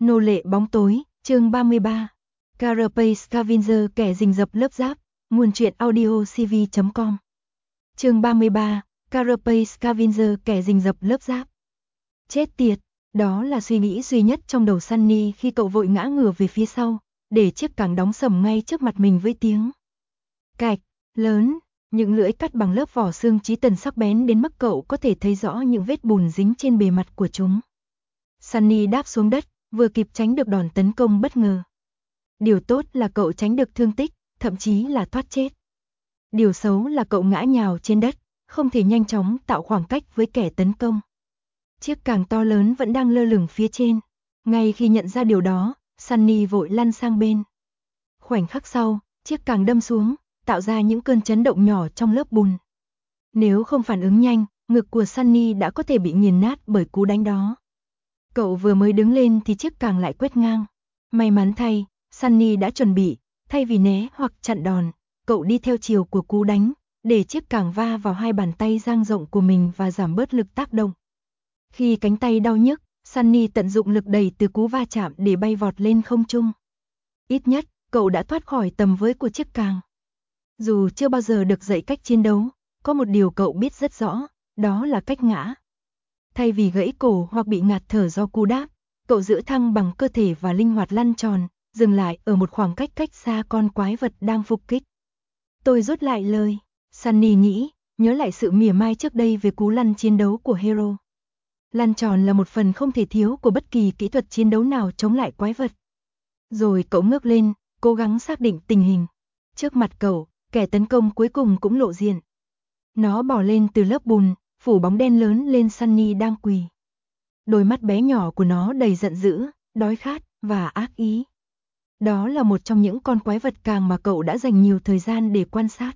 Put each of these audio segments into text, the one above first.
Nô lệ bóng tối, chương 33. Carapace Scavenger kẻ rình rập lớp giáp, nguồn truyện audio cv.com. Chương 33. Carapace Scavenger kẻ rình rập lớp giáp. Chết tiệt, đó là suy nghĩ duy nhất trong đầu Sunny khi cậu vội ngã ngửa về phía sau, để chiếc càng đóng sầm ngay trước mặt mình với tiếng cạch lớn. Những lưỡi cắt bằng lớp vỏ xương chí tần sắc bén đến mức cậu có thể thấy rõ những vết bùn dính trên bề mặt của chúng. Sunny đáp xuống đất, vừa kịp tránh được đòn tấn công bất ngờ. Điều tốt là cậu tránh được thương tích, thậm chí là thoát chết. Điều xấu là cậu ngã nhào trên đất, không thể nhanh chóng tạo khoảng cách với kẻ tấn công. Chiếc càng to lớn vẫn đang lơ lửng phía trên. Ngay khi nhận ra điều đó, Sunny vội lăn sang bên. Khoảnh khắc sau, chiếc càng đâm xuống, tạo ra những cơn chấn động nhỏ trong lớp bùn. Nếu không phản ứng nhanh, ngực của Sunny đã có thể bị nghiền nát bởi cú đánh đó. Cậu vừa mới đứng lên thì chiếc càng lại quét ngang. May mắn thay, Sunny đã chuẩn bị, thay vì né hoặc chặn đòn, cậu đi theo chiều của cú đánh, để chiếc càng va vào hai bàn tay dang rộng của mình và giảm bớt lực tác động. Khi cánh tay đau nhức, Sunny tận dụng lực đẩy từ cú va chạm để bay vọt lên không trung. Ít nhất, cậu đã thoát khỏi tầm với của chiếc càng. Dù chưa bao giờ được dạy cách chiến đấu, có một điều cậu biết rất rõ, đó là cách ngã. Thay vì gãy cổ hoặc bị ngạt thở do cú đáp, cậu giữ thăng bằng cơ thể và linh hoạt lăn tròn, dừng lại ở một khoảng cách xa con quái vật đang phục kích. Tôi rút lại lời, Sunny nghĩ, nhớ lại sự mỉa mai trước đây về cú lăn chiến đấu của Hero. Lăn tròn là một phần không thể thiếu của bất kỳ kỹ thuật chiến đấu nào chống lại quái vật. Rồi cậu ngước lên, cố gắng xác định tình hình. Trước mặt cậu, kẻ tấn công cuối cùng cũng lộ diện. Nó bò lên từ lớp bùn, phủ bóng đen lớn lên Sunny đang quỳ. Đôi mắt bé nhỏ của nó đầy giận dữ, đói khát và ác ý. Đó là một trong những con quái vật càng mà cậu đã dành nhiều thời gian để quan sát.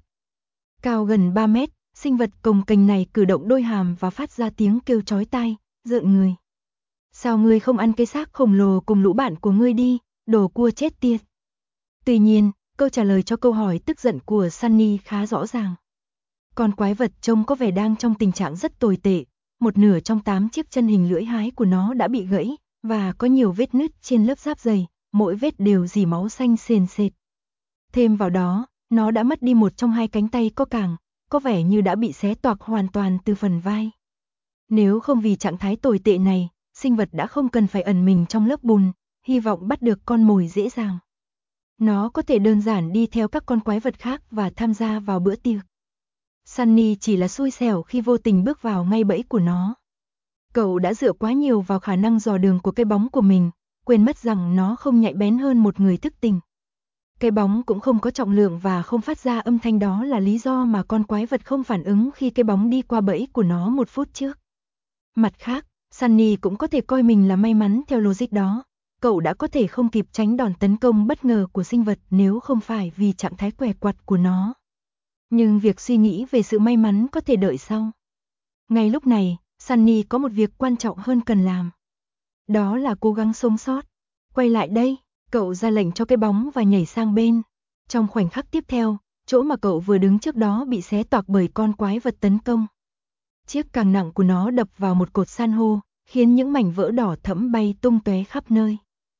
Cao gần 3 mét, sinh vật cồng kềnh này cử động đôi hàm và phát ra tiếng kêu chói tai, rợn người. Sao ngươi không ăn cái xác khổng lồ cùng lũ bạn của ngươi đi, đồ cua chết tiệt? Tuy nhiên, câu trả lời cho câu hỏi tức giận của Sunny khá rõ ràng. Con quái vật trông có vẻ đang trong tình trạng rất tồi tệ, một nửa trong 8 chiếc chân hình lưỡi hái của nó đã bị gãy, và có nhiều vết nứt trên lớp giáp dày, mỗi vết đều rỉ máu xanh sền sệt. Thêm vào đó, nó đã mất đi một trong hai cánh tay có càng, có vẻ như đã bị xé toạc hoàn toàn từ phần vai. Nếu không vì trạng thái tồi tệ này, sinh vật đã không cần phải ẩn mình trong lớp bùn, hy vọng bắt được con mồi dễ dàng. Nó có thể đơn giản đi theo các con quái vật khác và tham gia vào bữa tiệc. Sunny chỉ là xui xẻo khi vô tình bước vào ngay bẫy của nó. Cậu đã dựa quá nhiều vào khả năng dò đường của cái bóng của mình, quên mất rằng nó không nhạy bén hơn một người thức tỉnh. Cái bóng cũng không có trọng lượng và không phát ra âm thanh, đó là lý do mà con quái vật không phản ứng khi cái bóng đi qua bẫy của nó một phút trước. Mặt khác, Sunny cũng có thể coi mình là may mắn theo logic đó. Cậu đã có thể không kịp tránh đòn tấn công bất ngờ của sinh vật nếu không phải vì trạng thái què quặt của nó. Nhưng việc suy nghĩ về sự may mắn có thể đợi sau. Ngay lúc này, Sunny có một việc quan trọng hơn cần làm. Đó là cố gắng sống sót. Quay lại đây, cậu ra lệnh cho cái bóng và nhảy sang bên. Trong khoảnh khắc tiếp theo, chỗ mà cậu vừa đứng trước đó bị xé toạc bởi con quái vật tấn công. Chiếc càng nặng của nó đập vào một cột san hô, khiến những mảnh vỡ đỏ thẫm bay tung tóe khắp nơi.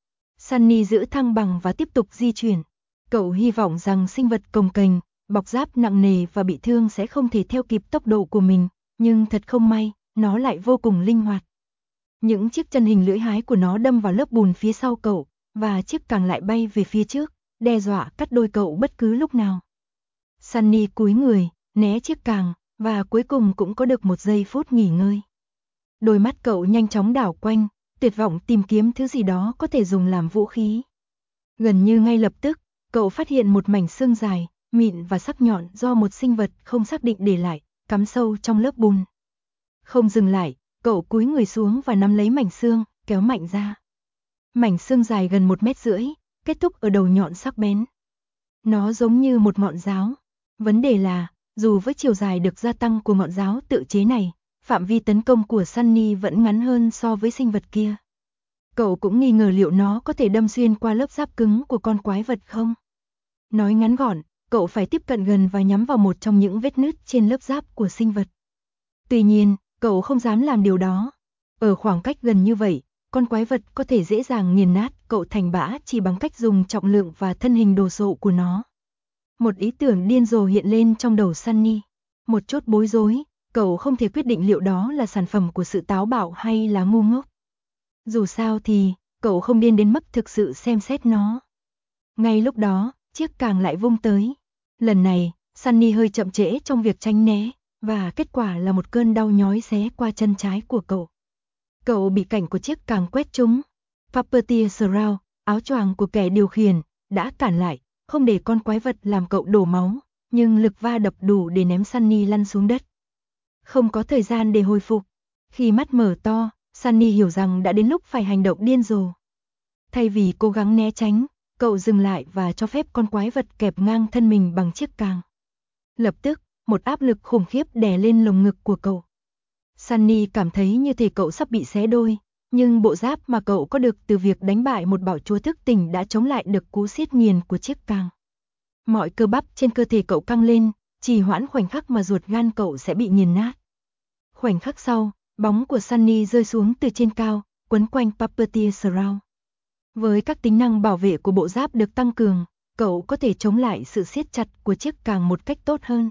Sunny giữ thăng bằng và tiếp tục di chuyển. Cậu hy vọng rằng sinh vật cồng kềnh, bọc giáp nặng nề và bị thương sẽ không thể theo kịp tốc độ của mình, nhưng thật không may, nó lại vô cùng linh hoạt. Những chiếc chân hình lưỡi hái của nó đâm vào lớp bùn phía sau cậu, và chiếc càng lại bay về phía trước, đe dọa cắt đôi cậu bất cứ lúc nào. Sunny cúi người, né chiếc càng, và cuối cùng cũng có được một giây phút nghỉ ngơi. Đôi mắt cậu nhanh chóng đảo quanh, tuyệt vọng tìm kiếm thứ gì đó có thể dùng làm vũ khí. Gần như ngay lập tức, cậu phát hiện một mảnh xương dài, mịn và sắc nhọn do một sinh vật không xác định để lại, cắm sâu trong lớp bùn. Không dừng lại, cậu cúi người xuống và nắm lấy mảnh xương, kéo mạnh ra. Mảnh xương dài gần 1,5 mét, kết thúc ở đầu nhọn sắc bén. Nó giống như một ngọn giáo. Vấn đề là, dù với chiều dài được gia tăng của ngọn giáo tự chế này, phạm vi tấn công của Sunny vẫn ngắn hơn so với sinh vật kia. Cậu cũng nghi ngờ liệu nó có thể đâm xuyên qua lớp giáp cứng của con quái vật không. Nói ngắn gọn, cậu phải tiếp cận gần và nhắm vào một trong những vết nứt trên lớp giáp của sinh vật. Tuy nhiên, cậu không dám làm điều đó. Ở khoảng cách gần như vậy, con quái vật có thể dễ dàng nghiền nát cậu thành bã chỉ bằng cách dùng trọng lượng và thân hình đồ sộ của nó. Một ý tưởng điên rồ hiện lên trong đầu Sunny. Một chút bối rối, cậu không thể quyết định liệu đó là sản phẩm của sự táo bạo hay là ngu ngốc. Dù sao thì, cậu không điên đến mức thực sự xem xét nó. Ngay lúc đó, chiếc càng lại vung tới. Lần này, Sunny hơi chậm trễ trong việc tránh né, và kết quả là một cơn đau nhói xé qua chân trái của cậu. Cậu bị cảnh của chiếc càng quét trúng. Puppeteer Shroud, áo choàng của kẻ điều khiển, đã cản lại, không để con quái vật làm cậu đổ máu, nhưng lực va đập đủ để ném Sunny lăn xuống đất. Không có thời gian để hồi phục. Khi mắt mở to, Sunny hiểu rằng đã đến lúc phải hành động điên rồ. Thay vì cố gắng né tránh, cậu dừng lại và cho phép con quái vật kẹp ngang thân mình bằng chiếc càng. Lập tức, một áp lực khủng khiếp đè lên lồng ngực của cậu. Sunny cảm thấy như thể cậu sắp bị xé đôi, nhưng bộ giáp mà cậu có được từ việc đánh bại một bảo chúa thức tỉnh đã chống lại được cú siết nghiền của chiếc càng. Mọi cơ bắp trên cơ thể cậu căng lên, trì hoãn khoảnh khắc mà ruột gan cậu sẽ bị nghiền nát. Khoảnh khắc sau, bóng của Sunny rơi xuống từ trên cao, quấn quanh Puppeteer Shroud. Với các tính năng bảo vệ của bộ giáp được tăng cường, cậu có thể chống lại sự siết chặt của chiếc càng một cách tốt hơn.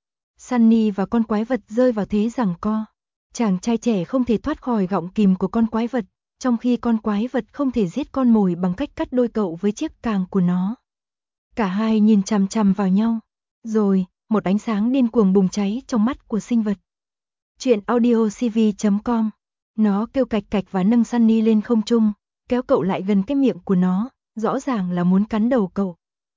Sunny và con quái vật rơi vào thế giằng co. Chàng trai trẻ không thể thoát khỏi gọng kìm của con quái vật, trong khi con quái vật không thể giết con mồi bằng cách cắt đôi cậu với chiếc càng của nó. Cả hai nhìn chằm chằm vào nhau. Rồi, một ánh sáng điên cuồng bùng cháy trong mắt của sinh vật. Chuyện audiocv.com. Nó kêu cạch cạch và nâng Sunny lên không trung, kéo cậu lại gần cái miệng của nó, rõ ràng là muốn cắn đầu cậu.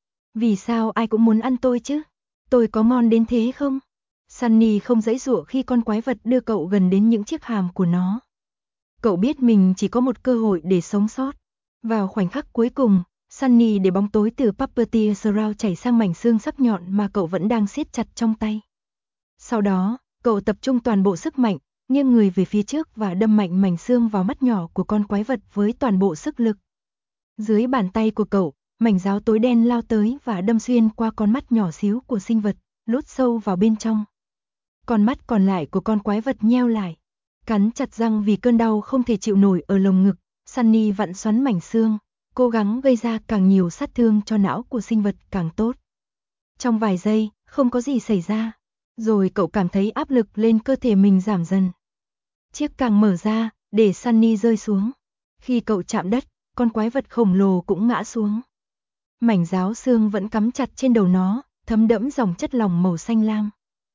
Vì sao ai cũng muốn ăn tôi chứ? Tôi có ngon đến thế không? Sunny không giãy giụa khi con quái vật đưa cậu gần đến những chiếc hàm của nó. Cậu biết mình chỉ có một cơ hội để sống sót. Vào khoảnh khắc cuối cùng, Sunny để bóng tối từ Puppeteer Shroud chảy sang mảnh xương sắc nhọn mà cậu vẫn đang siết chặt trong tay. Sau đó, cậu tập trung toàn bộ sức mạnh, nghiêng người về phía trước và đâm mạnh mảnh xương vào mắt nhỏ của con quái vật với toàn bộ sức lực. Dưới bàn tay của cậu, mảnh giáo tối đen lao tới và đâm xuyên qua con mắt nhỏ xíu của sinh vật, lút sâu vào bên trong. Con mắt còn lại của con quái vật nheo lại, cắn chặt răng vì cơn đau không thể chịu nổi ở lồng ngực. Sunny vặn xoắn mảnh xương, cố gắng gây ra càng nhiều sát thương cho não của sinh vật càng tốt. Trong vài giây, không có gì xảy ra, rồi cậu cảm thấy áp lực lên cơ thể mình giảm dần. Chiếc càng mở ra, để Sunny rơi xuống. Khi cậu chạm đất, con quái vật khổng lồ cũng ngã xuống. Mảnh giáo xương vẫn cắm chặt trên đầu nó, thấm đẫm dòng chất lỏng màu xanh lam.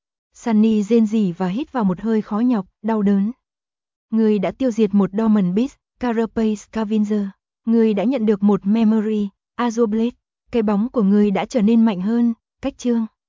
Sunny rên rỉ và hít vào một hơi khó nhọc, đau đớn. Người đã tiêu diệt một Dormant Beast, Carapace Scavenger. Người đã nhận được một Memory, Azure Blade. Cái bóng của người đã trở nên mạnh hơn. Cách chương